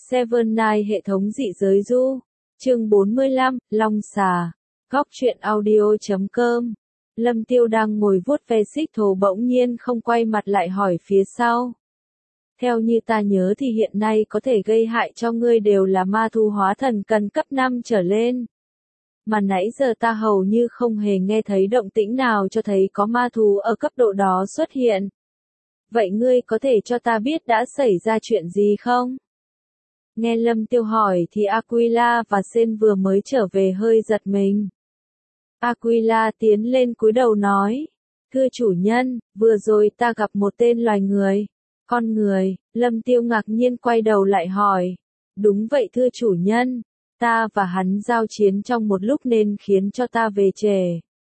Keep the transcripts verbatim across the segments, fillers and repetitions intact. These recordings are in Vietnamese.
Seven Night hệ thống dị giới du. Chương bốn mươi lăm, Long xà. Góc truyện audio chấm com. Lâm Tiêu đang ngồi vuốt ve xích thố bỗng nhiên không quay mặt lại hỏi phía sau. Theo như ta nhớ thì hiện nay có thể gây hại cho ngươi đều là ma thú hóa thần cần cấp năm trở lên. Mà nãy giờ ta hầu như không hề nghe thấy động tĩnh nào cho thấy có ma thú ở cấp độ đó xuất hiện. Vậy ngươi có thể cho ta biết đã xảy ra chuyện gì không? Nghe Lâm Tiêu hỏi thì Aquila và Sen vừa mới trở về hơi giật mình. Aquila tiến lên cúi đầu nói, thưa chủ nhân, vừa rồi ta gặp một tên loài người. Con người, Lâm Tiêu ngạc nhiên quay đầu lại hỏi, đúng vậy thưa chủ nhân, ta và hắn giao chiến trong một lúc nên khiến cho ta về trễ.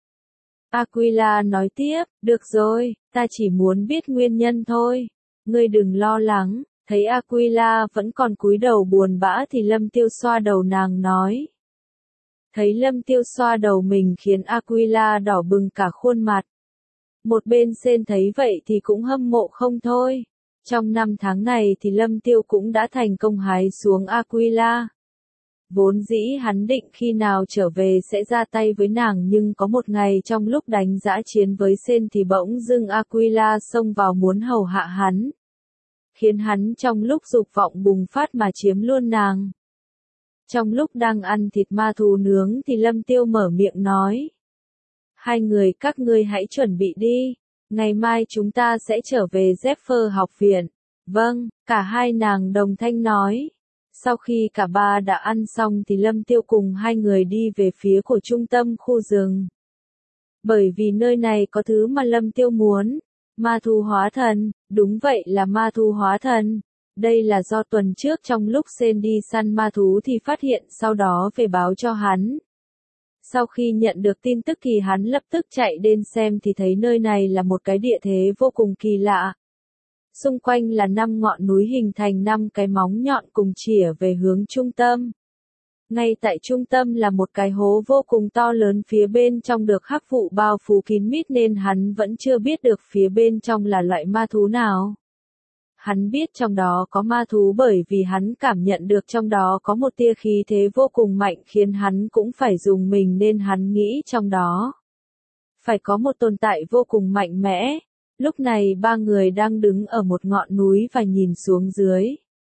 Aquila nói tiếp, được rồi, ta chỉ muốn biết nguyên nhân thôi, ngươi đừng lo lắng. Thấy Aquila vẫn còn cúi đầu buồn bã thì Lâm Tiêu xoa đầu nàng nói. Thấy Lâm Tiêu xoa đầu mình khiến Aquila đỏ bừng cả khuôn mặt. Một bên Sen thấy vậy thì cũng hâm mộ không thôi. Trong năm tháng này thì Lâm Tiêu cũng đã thành công hái xuống Aquila. Vốn dĩ hắn định khi nào trở về sẽ ra tay với nàng, nhưng có một ngày trong lúc đánh dã chiến với Sen thì bỗng dưng Aquila xông vào muốn hầu hạ hắn. Khiến hắn trong lúc dục vọng bùng phát mà chiếm luôn nàng. Trong lúc đang ăn thịt ma thú nướng thì Lâm Tiêu mở miệng nói. Hai người các ngươi hãy chuẩn bị đi, ngày mai chúng ta sẽ trở về Zephyr học viện. Vâng, cả hai nàng đồng thanh nói. Sau khi cả ba đã ăn xong thì Lâm Tiêu cùng hai người đi về phía của trung tâm khu rừng. Bởi vì nơi này có thứ mà Lâm Tiêu muốn. Ma thú hóa thần, đúng vậy là ma thú hóa thần. Đây là do tuần trước trong lúc Sen đi săn ma thú thì phát hiện, sau đó về báo cho hắn. Sau khi nhận được tin tức thì hắn lập tức chạy đến xem thì thấy nơi này là một cái địa thế vô cùng kỳ lạ. Xung quanh là năm ngọn núi hình thành năm cái móng nhọn cùng chĩa về hướng trung tâm. Ngay tại trung tâm là một cái hố vô cùng to lớn, phía bên trong được hắc vụ bao phủ kín mít nên hắn vẫn chưa biết được phía bên trong là loại ma thú nào. Hắn biết trong đó có ma thú bởi vì hắn cảm nhận được trong đó có một tia khí thế vô cùng mạnh khiến hắn cũng phải dùng mình, nên hắn nghĩ trong đó phải có một tồn tại vô cùng mạnh mẽ. Lúc này ba người đang đứng ở một ngọn núi và nhìn xuống dưới.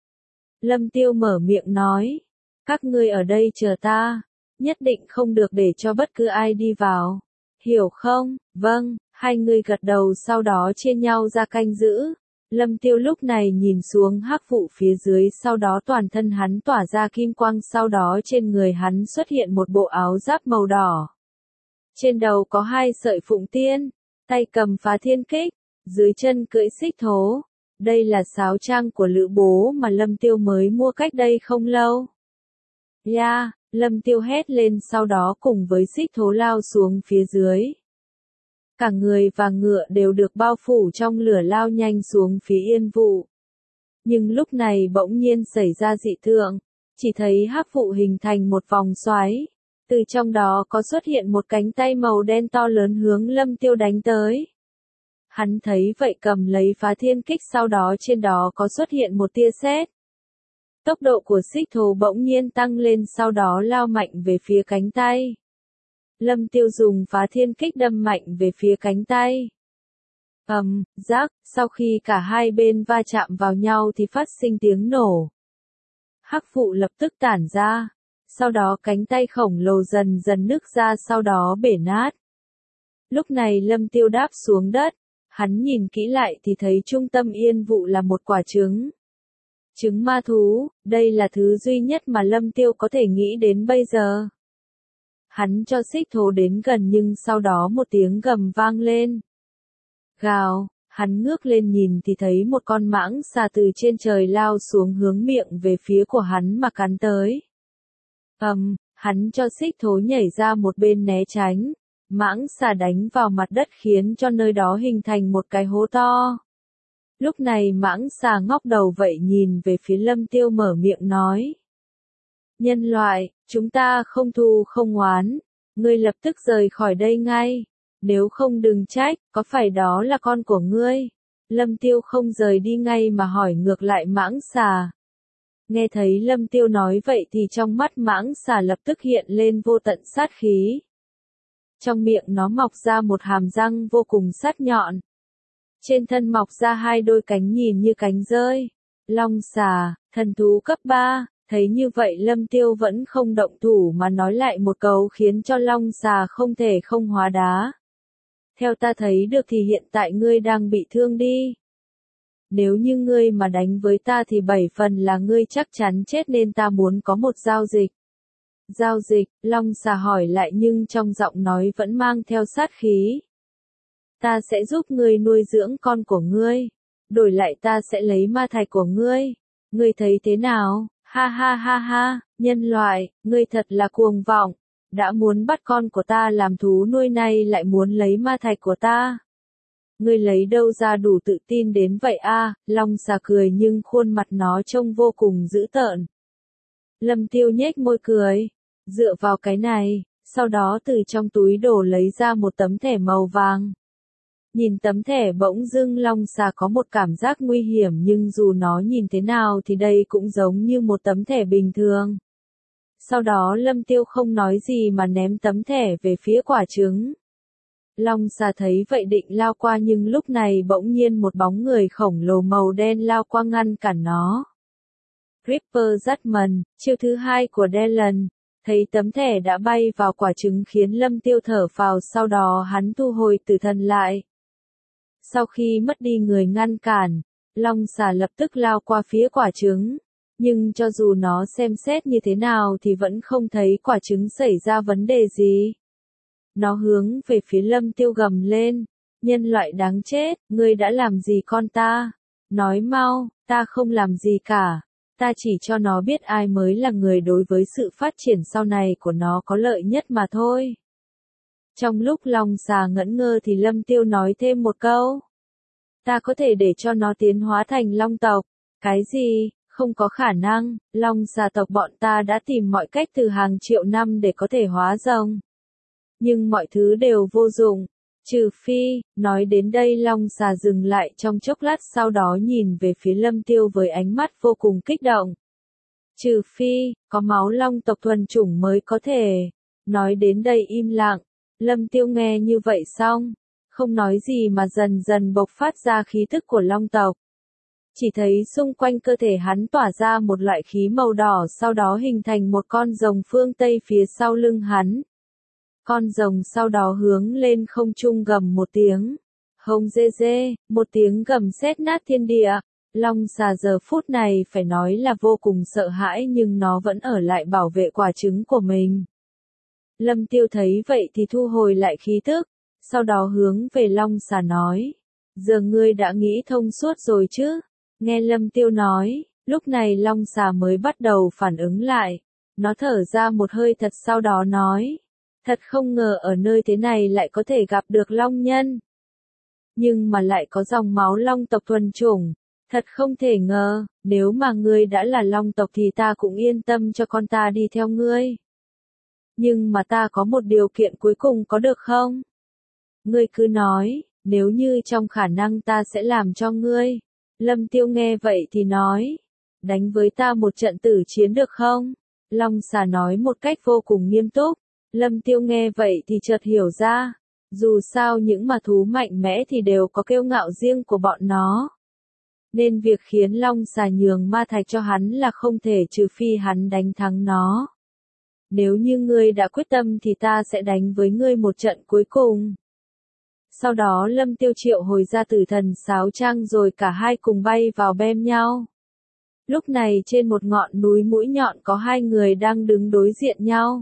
Lâm Tiêu mở miệng nói. Các ngươi ở đây chờ ta, nhất định không được để cho bất cứ ai đi vào. Hiểu không? Vâng, hai người gật đầu sau đó chia nhau ra canh giữ. Lâm Tiêu lúc này nhìn xuống hắc vụ phía dưới, sau đó toàn thân hắn tỏa ra kim quang, sau đó trên người hắn xuất hiện một bộ áo giáp màu đỏ. Trên đầu có hai sợi phụng tiên, tay cầm phá thiên kích, dưới chân cưỡi xích thố. Đây là sáo trang của Lữ Bố mà Lâm Tiêu mới mua cách đây không lâu. Ya, yeah, Lâm Tiêu hét lên sau đó cùng với xích thố lao xuống phía dưới. Cả người và ngựa đều được bao phủ trong lửa lao nhanh xuống phía yên vụ. Nhưng lúc này bỗng nhiên xảy ra dị tượng, chỉ thấy hắc vụ hình thành một vòng xoáy. Từ trong đó có xuất hiện một cánh tay màu đen to lớn hướng Lâm Tiêu đánh tới. Hắn thấy vậy cầm lấy phá thiên kích, sau đó trên đó có xuất hiện một tia sét. Tốc độ của xích thố bỗng nhiên tăng lên, sau đó lao mạnh về phía cánh tay. Lâm Tiêu dùng phá thiên kích đâm mạnh về phía cánh tay. ầm, um, rắc, sau khi cả hai bên va chạm vào nhau thì phát sinh tiếng nổ. Hắc vụ lập tức tản ra, sau đó cánh tay khổng lồ dần dần nứt ra, sau đó bể nát. Lúc này Lâm Tiêu đáp xuống đất, hắn nhìn kỹ lại thì thấy trung tâm yên vụ là một quả trứng. Trứng ma thú, đây là thứ duy nhất mà Lâm Tiêu có thể nghĩ đến bây giờ. Hắn cho xích thố đến gần nhưng sau đó một tiếng gầm vang lên. Gào, hắn ngước lên nhìn thì thấy một con mãng xà từ trên trời lao xuống hướng miệng về phía của hắn mà cắn tới. ầm, um, hắn cho xích thố nhảy ra một bên né tránh. Mãng xà đánh vào mặt đất khiến cho nơi đó hình thành một cái hố to. Lúc này mãng xà ngóc đầu vậy nhìn về phía Lâm Tiêu mở miệng nói. Nhân loại, chúng ta không thù không oán, ngươi lập tức rời khỏi đây ngay, nếu không đừng trách, có phải đó là con của ngươi? Lâm Tiêu không rời đi ngay mà hỏi ngược lại mãng xà. Nghe thấy Lâm Tiêu nói vậy thì trong mắt mãng xà lập tức hiện lên vô tận sát khí. Trong miệng nó mọc ra một hàm răng vô cùng sắc nhọn. Trên thân mọc ra hai đôi cánh nhìn như cánh rơi. Long xà, thần thú cấp ba, thấy như vậy Lâm Tiêu vẫn không động thủ mà nói lại một câu khiến cho long xà không thể không hóa đá. Theo ta thấy được thì hiện tại ngươi đang bị thương đi. Nếu như ngươi mà đánh với ta thì bảy phần là ngươi chắc chắn chết nên ta muốn có một giao dịch. Giao dịch, long xà hỏi lại nhưng trong giọng nói vẫn mang theo sát khí. Ta sẽ giúp ngươi nuôi dưỡng con của ngươi. Đổi lại ta sẽ lấy ma thạch của ngươi. Ngươi thấy thế nào? Ha ha ha ha, nhân loại, ngươi thật là cuồng vọng. Đã muốn bắt con của ta làm thú nuôi nay lại muốn lấy ma thạch của ta. Ngươi lấy đâu ra đủ tự tin đến vậy a? Long xà cười nhưng khuôn mặt nó trông vô cùng dữ tợn. Lâm Tiêu nhếch môi cười. Dựa vào cái này, sau đó từ trong túi đồ lấy ra một tấm thẻ màu vàng. Nhìn tấm thẻ bỗng dưng long xà có một cảm giác nguy hiểm nhưng dù nó nhìn thế nào thì đây cũng giống như một tấm thẻ bình thường. Sau đó Lâm Tiêu không nói gì mà ném tấm thẻ về phía quả trứng. Long xà thấy vậy định lao qua nhưng lúc này bỗng nhiên một bóng người khổng lồ màu đen lao qua ngăn cản nó. Ripper Judgment, chiêu thứ hai của Dylan. Thấy tấm thẻ đã bay vào quả trứng khiến Lâm Tiêu thở phào sau đó hắn thu hồi tử thần lại. Sau khi mất đi người ngăn cản, long xà lập tức lao qua phía quả trứng. Nhưng cho dù nó xem xét như thế nào thì vẫn không thấy quả trứng xảy ra vấn đề gì. Nó hướng về phía Lâm Tiêu gầm lên. Nhân loại đáng chết, ngươi đã làm gì con ta? Nói mau, ta không làm gì cả. Ta chỉ cho nó biết ai mới là người đối với sự phát triển sau này của nó có lợi nhất mà thôi. Trong lúc long xà ngẩn ngơ thì Lâm Tiêu nói thêm một câu. Ta có thể để cho nó tiến hóa thành long tộc. Cái gì? Không có khả năng, long xà tộc bọn ta đã tìm mọi cách từ hàng triệu năm để có thể hóa rồng. Nhưng mọi thứ đều vô dụng. Trừ phi, nói đến đây long xà dừng lại trong chốc lát sau đó nhìn về phía Lâm Tiêu với ánh mắt vô cùng kích động. Trừ phi, có máu long tộc thuần chủng mới có thể. Nói đến đây im lặng, Lâm Tiêu nghe như vậy xong, không nói gì mà dần dần bộc phát ra khí tức của long tộc. Chỉ thấy xung quanh cơ thể hắn tỏa ra một loại khí màu đỏ sau đó hình thành một con rồng phương Tây phía sau lưng hắn. Con rồng sau đó hướng lên không trung gầm một tiếng. Hông dê dê, một tiếng gầm sét nát thiên địa. Long xà giờ phút này phải nói là vô cùng sợ hãi nhưng nó vẫn ở lại bảo vệ quả trứng của mình. Lâm Tiêu thấy vậy thì thu hồi lại khí tức. Sau đó hướng về long xà nói. Giờ ngươi đã nghĩ thông suốt rồi chứ? Nghe Lâm Tiêu nói, lúc này long xà mới bắt đầu phản ứng lại. Nó thở ra một hơi thật sau đó nói. Thật không ngờ ở nơi thế này lại có thể gặp được long nhân. Nhưng mà lại có dòng máu long tộc thuần chủng. Thật không thể ngờ, nếu mà ngươi đã là long tộc thì ta cũng yên tâm cho con ta đi theo ngươi. Nhưng mà ta có một điều kiện cuối cùng có được không? Ngươi cứ nói, nếu như trong khả năng ta sẽ làm cho ngươi. Lâm Tiêu nghe vậy thì nói, đánh với ta một trận tử chiến được không? Long xà nói một cách vô cùng nghiêm túc. Lâm Tiêu nghe vậy thì chợt hiểu ra, dù sao những mà thú mạnh mẽ thì đều có kiêu ngạo riêng của bọn nó. Nên việc khiến long xà nhường ma thạch cho hắn là không thể trừ phi hắn đánh thắng nó. Nếu như ngươi đã quyết tâm thì ta sẽ đánh với ngươi một trận cuối cùng. Sau đó Lâm Tiêu triệu hồi ra tử thần sáo trăng rồi cả hai cùng bay vào bem nhau. Lúc này trên một ngọn núi mũi nhọn có hai người đang đứng đối diện nhau.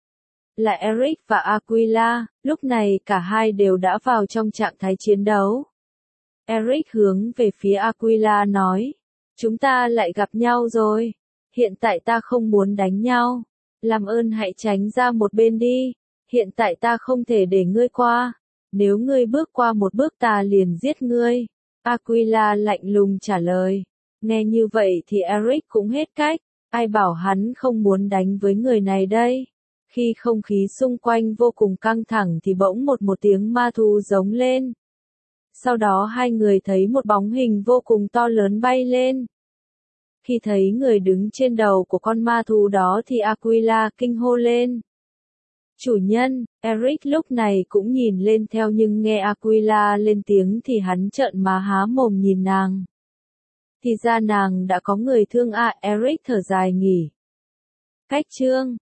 Là Eric và Aquila, lúc này cả hai đều đã vào trong trạng thái chiến đấu. Eric hướng về phía Aquila nói, chúng ta lại gặp nhau rồi, hiện tại ta không muốn đánh nhau, làm ơn hãy tránh ra một bên đi, hiện tại ta không thể để ngươi qua, nếu ngươi bước qua một bước ta liền giết ngươi. Aquila lạnh lùng trả lời, nghe như vậy thì Eric cũng hết cách, ai bảo hắn không muốn đánh với người này đây. Khi không khí xung quanh vô cùng căng thẳng thì bỗng một một tiếng ma thú giống lên. Sau đó hai người thấy một bóng hình vô cùng to lớn bay lên. Khi thấy người đứng trên đầu của con ma thú đó thì Aquila kinh hô lên. Chủ nhân, Eric lúc này cũng nhìn lên theo nhưng nghe Aquila lên tiếng thì hắn trợn má há mồm nhìn nàng. Thì ra nàng đã có người thương à, Eric thở dài nghỉ. Cách chương